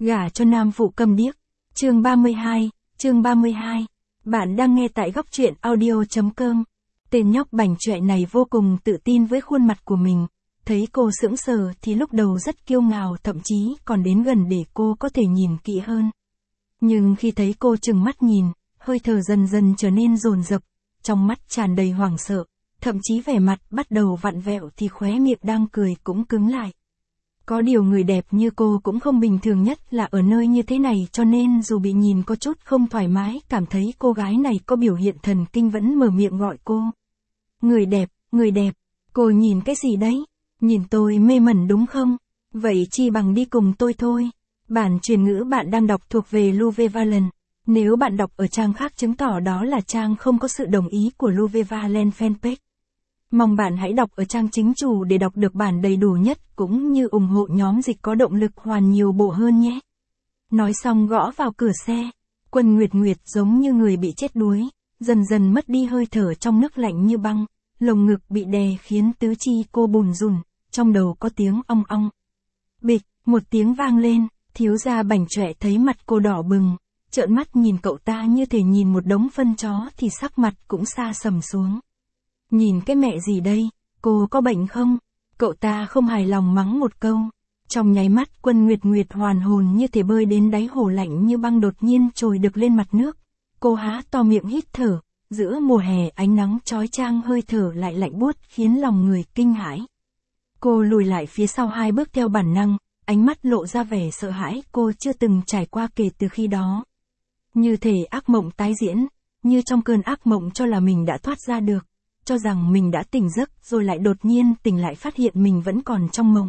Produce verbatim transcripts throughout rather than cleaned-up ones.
Gả cho nam phụ câm điếc. Chương ba mươi hai, chương ba mươi hai. Bạn đang nghe tại góc truyện audio chấm com. Tên nhóc bảnh trọe này vô cùng tự tin với khuôn mặt của mình. Thấy cô sững sờ thì lúc đầu rất kiêu ngạo, thậm chí còn đến gần để cô có thể nhìn kỹ hơn. Nhưng khi thấy cô trừng mắt nhìn, hơi thở dần dần trở nên dồn dập, trong mắt tràn đầy hoảng sợ, thậm chí vẻ mặt bắt đầu vặn vẹo thì khóe miệng đang cười cũng cứng lại. Có điều người đẹp như cô cũng không bình thường, nhất là ở nơi như thế này, cho nên dù bị nhìn có chút không thoải mái, cảm thấy cô gái này có biểu hiện thần kinh vẫn mở miệng gọi cô. Người đẹp, người đẹp, cô nhìn cái gì đấy? Nhìn tôi mê mẩn đúng không? Vậy chi bằng đi cùng tôi thôi. Bản truyền ngữ bạn đang đọc thuộc về Louve Valen. Nếu bạn đọc ở trang khác chứng tỏ đó là trang không có sự đồng ý của Louve Valen fanpage. Mong bạn hãy đọc ở trang chính chủ để đọc được bản đầy đủ nhất, cũng như ủng hộ nhóm dịch có động lực hoàn nhiều bộ hơn nhé. Nói xong gõ vào cửa xe. Quân Nguyệt Nguyệt giống như người bị chết đuối, dần dần mất đi hơi thở trong nước lạnh như băng, lồng ngực bị đè khiến tứ chi cô bùn rùn, trong đầu có tiếng ong ong. Bịch, một tiếng vang lên, thiếu gia bảnh trọe thấy mặt cô đỏ bừng, trợn mắt nhìn cậu ta như thể nhìn một đống phân chó thì sắc mặt cũng sa sầm xuống. Nhìn cái mẹ gì đây, cô có bệnh không? Cậu ta không hài lòng mắng một câu. Trong nháy mắt Quân Nguyệt Nguyệt hoàn hồn như thể bơi đến đáy hồ lạnh như băng đột nhiên trồi được lên mặt nước. Cô há to miệng hít thở, giữa mùa hè ánh nắng chói chang hơi thở lại lạnh buốt khiến lòng người kinh hãi. Cô lùi lại phía sau hai bước theo bản năng, ánh mắt lộ ra vẻ sợ hãi cô chưa từng trải qua kể từ khi đó. Như thể ác mộng tái diễn, như trong cơn ác mộng cho là mình đã thoát ra được, cho rằng mình đã tỉnh giấc rồi lại đột nhiên tỉnh lại phát hiện mình vẫn còn trong mộng.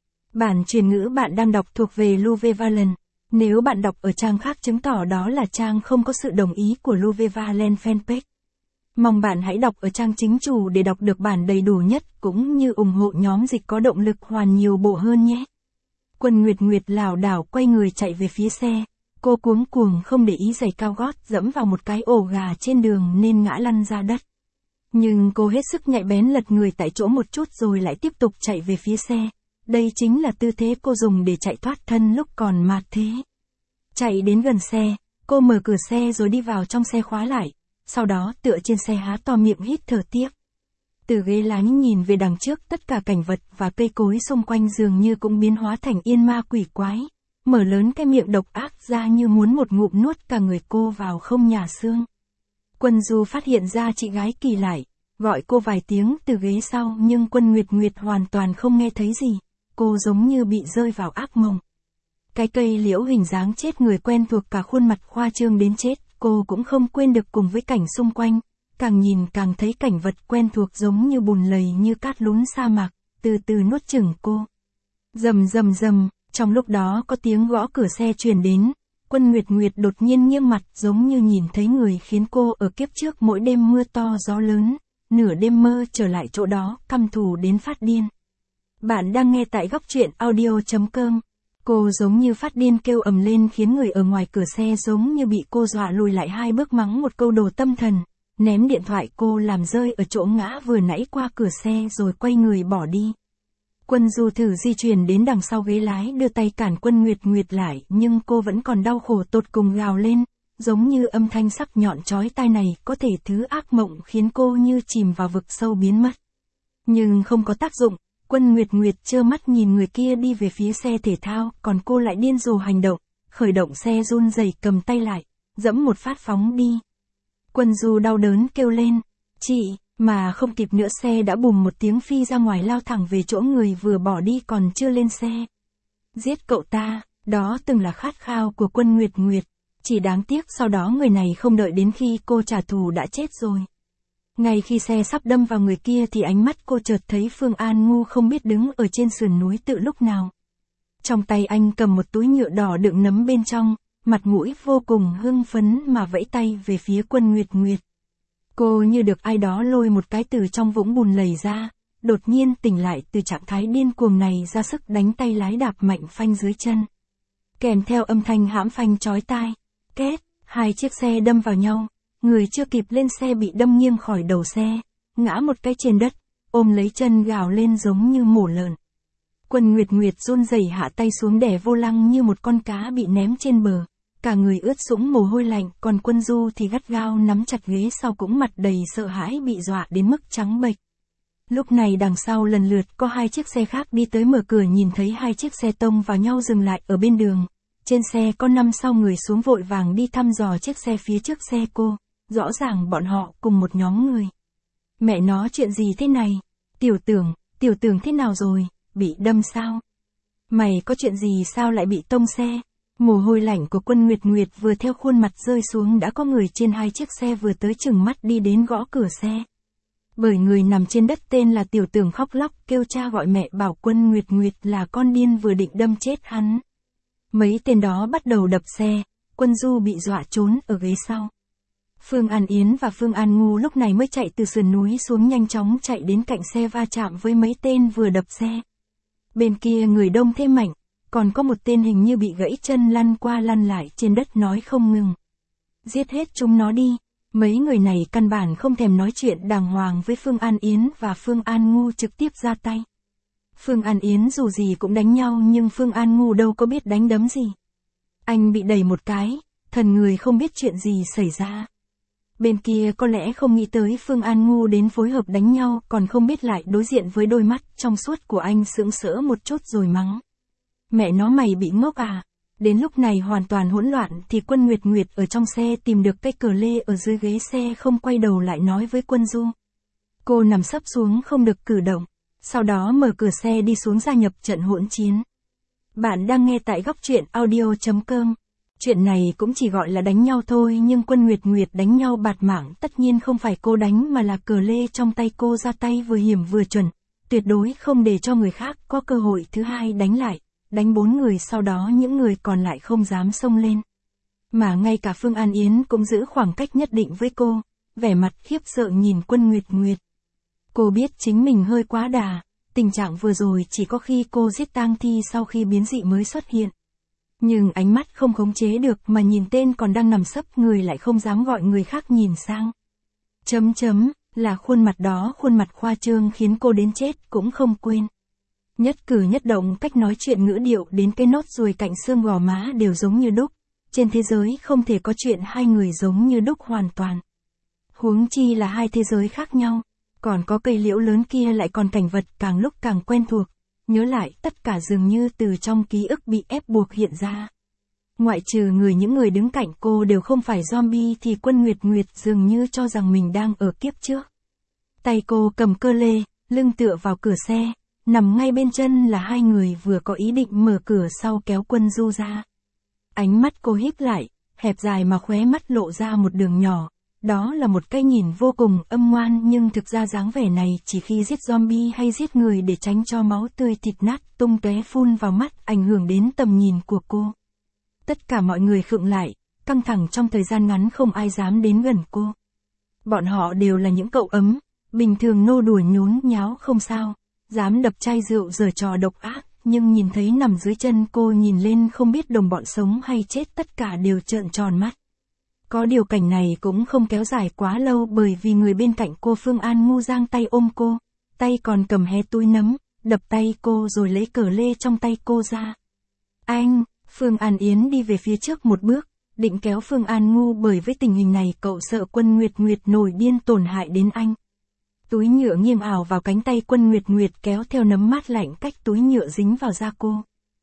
Bản truyền ngữ bạn đang đọc thuộc về Louve Valen. Nếu bạn đọc ở trang khác chứng tỏ đó là trang không có sự đồng ý của Louve Valen fanpage. Mong bạn hãy đọc ở trang chính chủ để đọc được bản đầy đủ nhất, cũng như ủng hộ nhóm dịch có động lực hoàn nhiều bộ hơn nhé. Quân Nguyệt Nguyệt lảo đảo quay người chạy về phía xe. Cô cuống cuồng không để ý giày cao gót dẫm vào một cái ổ gà trên đường nên ngã lăn ra đất. Nhưng cô hết sức nhạy bén lật người tại chỗ một chút rồi lại tiếp tục chạy về phía xe. Đây chính là tư thế cô dùng để chạy thoát thân lúc còn mạt thế. Chạy đến gần xe, cô mở cửa xe rồi đi vào trong xe khóa lại. Sau đó tựa trên xe há to miệng hít thở tiếp. Từ ghế lái nhìn về đằng trước, tất cả cảnh vật và cây cối xung quanh dường như cũng biến hóa thành yên ma quỷ quái. Mở lớn cái miệng độc ác ra như muốn một ngụm nuốt cả người cô vào không nhà xương. Quân Du phát hiện ra chị gái kỳ lại, gọi cô vài tiếng từ ghế sau nhưng Quân Nguyệt Nguyệt hoàn toàn không nghe thấy gì. Cô giống như bị rơi vào ác mộng. Cái cây liễu hình dáng chết người quen thuộc cả khuôn mặt khoa trương đến chết, cô cũng không quên được cùng với cảnh xung quanh. Càng nhìn càng thấy cảnh vật quen thuộc giống như bùn lầy như cát lún sa mạc, từ từ nuốt chửng cô. Rầm rầm rầm, trong lúc đó có tiếng gõ cửa xe truyền đến. Quân Nguyệt Nguyệt đột nhiên nghiêng mặt giống như nhìn thấy người khiến cô ở kiếp trước mỗi đêm mưa to gió lớn, nửa đêm mơ trở lại chỗ đó, căm thù đến phát điên. Bạn đang nghe tại góc truyện audio chấm com. Cô giống như phát điên kêu ầm lên khiến người ở ngoài cửa xe giống như bị cô dọa lùi lại hai bước mắng một câu đồ tâm thần, ném điện thoại cô làm rơi ở chỗ ngã vừa nãy qua cửa xe rồi quay người bỏ đi. Quân Du thử di chuyển đến đằng sau ghế lái đưa tay cản Quân Nguyệt Nguyệt lại nhưng cô vẫn còn đau khổ tột cùng gào lên, giống như âm thanh sắc nhọn chói tai này có thể thứ ác mộng khiến cô như chìm vào vực sâu biến mất. Nhưng không có tác dụng. Quân Nguyệt Nguyệt trơ mắt nhìn người kia đi về phía xe thể thao, còn cô lại điên rồ hành động, khởi động xe run rẩy cầm tay lại, dẫm một phát phóng đi. Quân Du đau đớn kêu lên, chị, mà không kịp nữa xe đã bùm một tiếng phi ra ngoài lao thẳng về chỗ người vừa bỏ đi còn chưa lên xe. Giết cậu ta, đó từng là khát khao của Quân Nguyệt Nguyệt, chỉ đáng tiếc sau đó người này không đợi đến khi cô trả thù đã chết rồi. Ngay khi xe sắp đâm vào người kia thì ánh mắt cô chợt thấy Phương An Ngu không biết đứng ở trên sườn núi từ lúc nào. Trong tay anh cầm một túi nhựa đỏ đựng nấm bên trong, mặt mũi vô cùng hưng phấn mà vẫy tay về phía Quân Nguyệt Nguyệt. Cô như được ai đó lôi một cái từ trong vũng bùn lầy ra, đột nhiên tỉnh lại từ trạng thái điên cuồng này, ra sức đánh tay lái đạp mạnh phanh dưới chân. Kèm theo âm thanh hãm phanh chói tai, két, hai chiếc xe đâm vào nhau. Người chưa kịp lên xe bị đâm nghiêng khỏi đầu xe, ngã một cái trên đất, ôm lấy chân gào lên giống như mổ lợn. Quân Nguyệt Nguyệt run rẩy hạ tay xuống đè vô lăng như một con cá bị ném trên bờ. Cả người ướt sũng mồ hôi lạnh, còn Quân Du thì gắt gao nắm chặt ghế sau, cũng mặt đầy sợ hãi, bị dọa đến mức trắng bệch. Lúc này đằng sau lần lượt có hai chiếc xe khác đi tới, mở cửa nhìn thấy hai chiếc xe tông vào nhau dừng lại ở bên đường. Trên xe có năm sáu người xuống vội vàng đi thăm dò chiếc xe phía trước xe cô. Rõ ràng bọn họ cùng một nhóm người. Mẹ nó, chuyện gì thế này? Tiểu Tưởng, Tiểu Tưởng thế nào rồi? Bị đâm sao? Mày có chuyện gì sao lại bị tông xe? Mồ hôi lạnh của Quân Nguyệt Nguyệt vừa theo khuôn mặt rơi xuống, đã có người trên hai chiếc xe vừa tới chừng mắt đi đến gõ cửa xe. Bởi người nằm trên đất tên là Tiểu Tưởng khóc lóc kêu cha gọi mẹ, bảo Quân Nguyệt Nguyệt là con điên vừa định đâm chết hắn. Mấy tên đó bắt đầu đập xe, Quân Du bị dọa trốn ở ghế sau. Phương An Yến và Phương An Ngu lúc này mới chạy từ sườn núi xuống, nhanh chóng chạy đến cạnh xe va chạm với mấy tên vừa đập xe. Bên kia người đông thế mạnh, còn có một tên hình như bị gãy chân lăn qua lăn lại trên đất nói không ngừng. Giết hết chúng nó đi. Mấy người này căn bản không thèm nói chuyện đàng hoàng với Phương An Yến và Phương An Ngu, trực tiếp ra tay. Phương An Yến dù gì cũng đánh nhau, nhưng Phương An Ngu đâu có biết đánh đấm gì. Anh bị đẩy một cái, thần người không biết chuyện gì xảy ra. Bên kia có lẽ không nghĩ tới Phương An Ngu đến phối hợp đánh nhau, còn không biết lại đối diện với đôi mắt trong suốt của anh, sững sỡ một chút rồi mắng. Mẹ nó, mày bị ngốc à? Đến lúc này hoàn toàn hỗn loạn thì Quân Nguyệt Nguyệt ở trong xe tìm được cái cờ lê ở dưới ghế xe, không quay đầu lại nói với Quân Du. Cô nằm sấp xuống không được cử động, sau đó mở cửa xe đi xuống gia nhập trận hỗn chiến. Bạn đang nghe tại góc truyện audio chấm com. Chuyện này cũng chỉ gọi là đánh nhau thôi, nhưng Quân Nguyệt Nguyệt đánh nhau bạt mạng, tất nhiên không phải cô đánh mà là cờ lê trong tay cô ra tay vừa hiểm vừa chuẩn, tuyệt đối không để cho người khác có cơ hội thứ hai đánh lại. Đánh bốn người, sau đó những người còn lại không dám xông lên. Mà ngay cả Phương An Yến cũng giữ khoảng cách nhất định với cô, vẻ mặt khiếp sợ nhìn Quân Nguyệt Nguyệt. Cô biết chính mình hơi quá đà, tình trạng vừa rồi chỉ có khi cô giết tang thi sau khi biến dị mới xuất hiện. Nhưng ánh mắt không khống chế được mà nhìn tên còn đang nằm sấp người, lại không dám gọi người khác nhìn sang. Chấm chấm, là khuôn mặt đó, khuôn mặt khoa trương khiến cô đến chết cũng không quên. Nhất cử nhất động, cách nói chuyện, ngữ điệu đến cái nốt ruồi cạnh xương gò má đều giống như đúc. Trên thế giới không thể có chuyện hai người giống như đúc hoàn toàn. Huống chi là hai thế giới khác nhau. Còn có cây liễu lớn kia lại còn cảnh vật càng lúc càng quen thuộc. Nhớ lại tất cả dường như từ trong ký ức bị ép buộc hiện ra. Ngoại trừ người những người đứng cạnh cô đều không phải zombie thì Quân Nguyệt Nguyệt dường như cho rằng mình đang ở kiếp trước. Tay cô cầm cơ lê, lưng tựa vào cửa xe. Nằm ngay bên chân là hai người vừa có ý định mở cửa sau kéo Quân Du ra. Ánh mắt cô híp lại, hẹp dài mà khóe mắt lộ ra một đường nhỏ. Đó là một cái nhìn vô cùng âm ngoan, nhưng thực ra dáng vẻ này chỉ khi giết zombie hay giết người để tránh cho máu tươi thịt nát tung tóe phun vào mắt, ảnh hưởng đến tầm nhìn của cô. Tất cả mọi người khựng lại, căng thẳng, trong thời gian ngắn không ai dám đến gần cô. Bọn họ đều là những cậu ấm, bình thường nô đùa nhốn nháo không sao. Dám đập chai rượu giở trò độc ác, nhưng nhìn thấy nằm dưới chân cô, nhìn lên không biết đồng bọn sống hay chết, tất cả đều trợn tròn mắt. Có điều cảnh này cũng không kéo dài quá lâu, bởi vì người bên cạnh cô Phương An Ngu giang tay ôm cô, tay còn cầm hé túi nấm, đập tay cô rồi lấy cờ lê trong tay cô ra. Anh, Phương An Yến đi về phía trước một bước, định kéo Phương An Ngu, bởi với tình hình này cậu sợ Quân Nguyệt Nguyệt nổi điên tổn hại đến anh. Túi nhựa nghiêng ảo vào cánh tay Quân Nguyệt Nguyệt, kéo theo nấm mát lạnh cách túi nhựa dính vào da cô.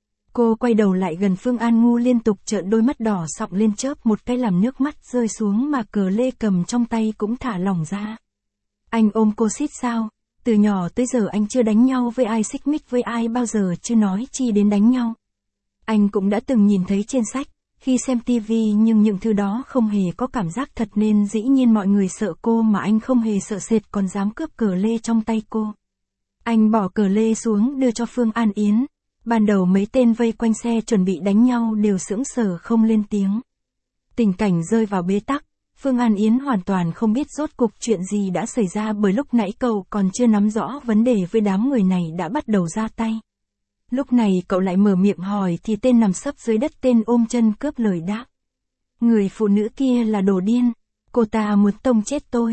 Cô quay đầu lại gần Phương An Ngu, liên tục trợn đôi mắt đỏ sọng lên, chớp một cái làm nước mắt rơi xuống, mà cờ lê cầm trong tay cũng thả lỏng ra. Anh ôm cô xít sao? Từ nhỏ tới giờ anh chưa đánh nhau với ai, xích mích với ai bao giờ, chứ nói chi đến đánh nhau. Anh cũng đã từng nhìn thấy trên sách, khi xem tivi, nhưng những thứ đó không hề có cảm giác thật, nên dĩ nhiên mọi người sợ cô mà anh không hề sợ sệt, còn dám cướp cờ lê trong tay cô. Anh bỏ cờ lê xuống đưa cho Phương An Yến. Ban đầu mấy tên vây quanh xe chuẩn bị đánh nhau đều sững sờ không lên tiếng. Tình cảnh rơi vào bế tắc, Phương An Yến hoàn toàn không biết rốt cuộc chuyện gì đã xảy ra, bởi lúc nãy cậu còn chưa nắm rõ vấn đề với đám người này đã bắt đầu ra tay. Lúc này cậu lại mở miệng hỏi thì tên nằm sấp dưới đất, tên ôm chân cướp lời đáp. Người phụ nữ kia là đồ điên, cô ta muốn tông chết tôi.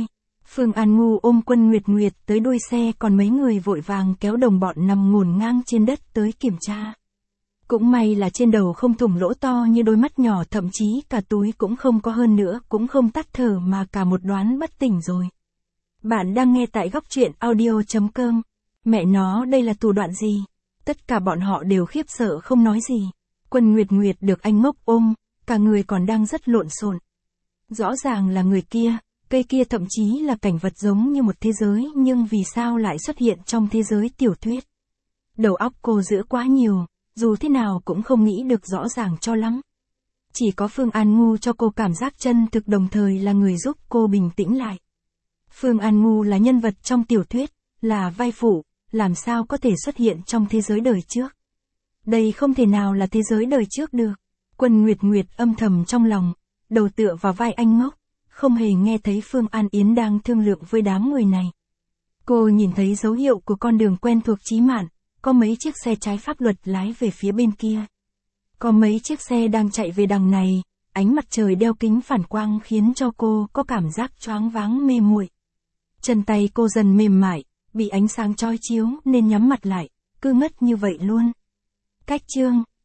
Phương An Ngu ôm Quân Nguyệt Nguyệt tới đuôi xe, còn mấy người vội vàng kéo đồng bọn nằm ngổn ngang trên đất tới kiểm tra. Cũng may là trên đầu không thủng lỗ to như đôi mắt nhỏ, thậm chí cả túi cũng không có, hơn nữa cũng không tắt thở mà cả một đoán bất tỉnh rồi. Bạn đang nghe tại góc truyện audio chấm com. Mẹ nó, đây là thủ đoạn gì? Tất cả bọn họ đều khiếp sợ không nói gì. Quân Nguyệt Nguyệt được anh Ngốc ôm, cả người còn đang rất lộn xộn. Rõ ràng là người kia, cây kia, thậm chí là cảnh vật giống như một thế giới, nhưng vì sao lại xuất hiện trong thế giới tiểu thuyết? Đầu óc cô dữ quá nhiều, dù thế nào cũng không nghĩ được rõ ràng cho lắm. Chỉ có Phương An Ngu cho cô cảm giác chân thực, đồng thời là người giúp cô bình tĩnh lại. Phương An Ngu là nhân vật trong tiểu thuyết, là vai phụ, làm sao có thể xuất hiện trong thế giới đời trước? Đây không thể nào là thế giới đời trước được. Quân Nguyệt Nguyệt âm thầm trong lòng, đầu tựa vào vai anh Ngốc, không hề nghe thấy Phương An Yến đang thương lượng với đám người này. Cô nhìn thấy dấu hiệu của con đường quen thuộc chí mạng, có mấy chiếc xe trái pháp luật lái về phía bên kia. Có mấy chiếc xe đang chạy về đằng này, ánh mặt trời đeo kính phản quang khiến cho cô có cảm giác choáng váng mê muội. Chân tay cô dần mềm mại, bị ánh sáng chói chiếu nên nhắm mặt lại, cứ ngất như vậy luôn. Cách chương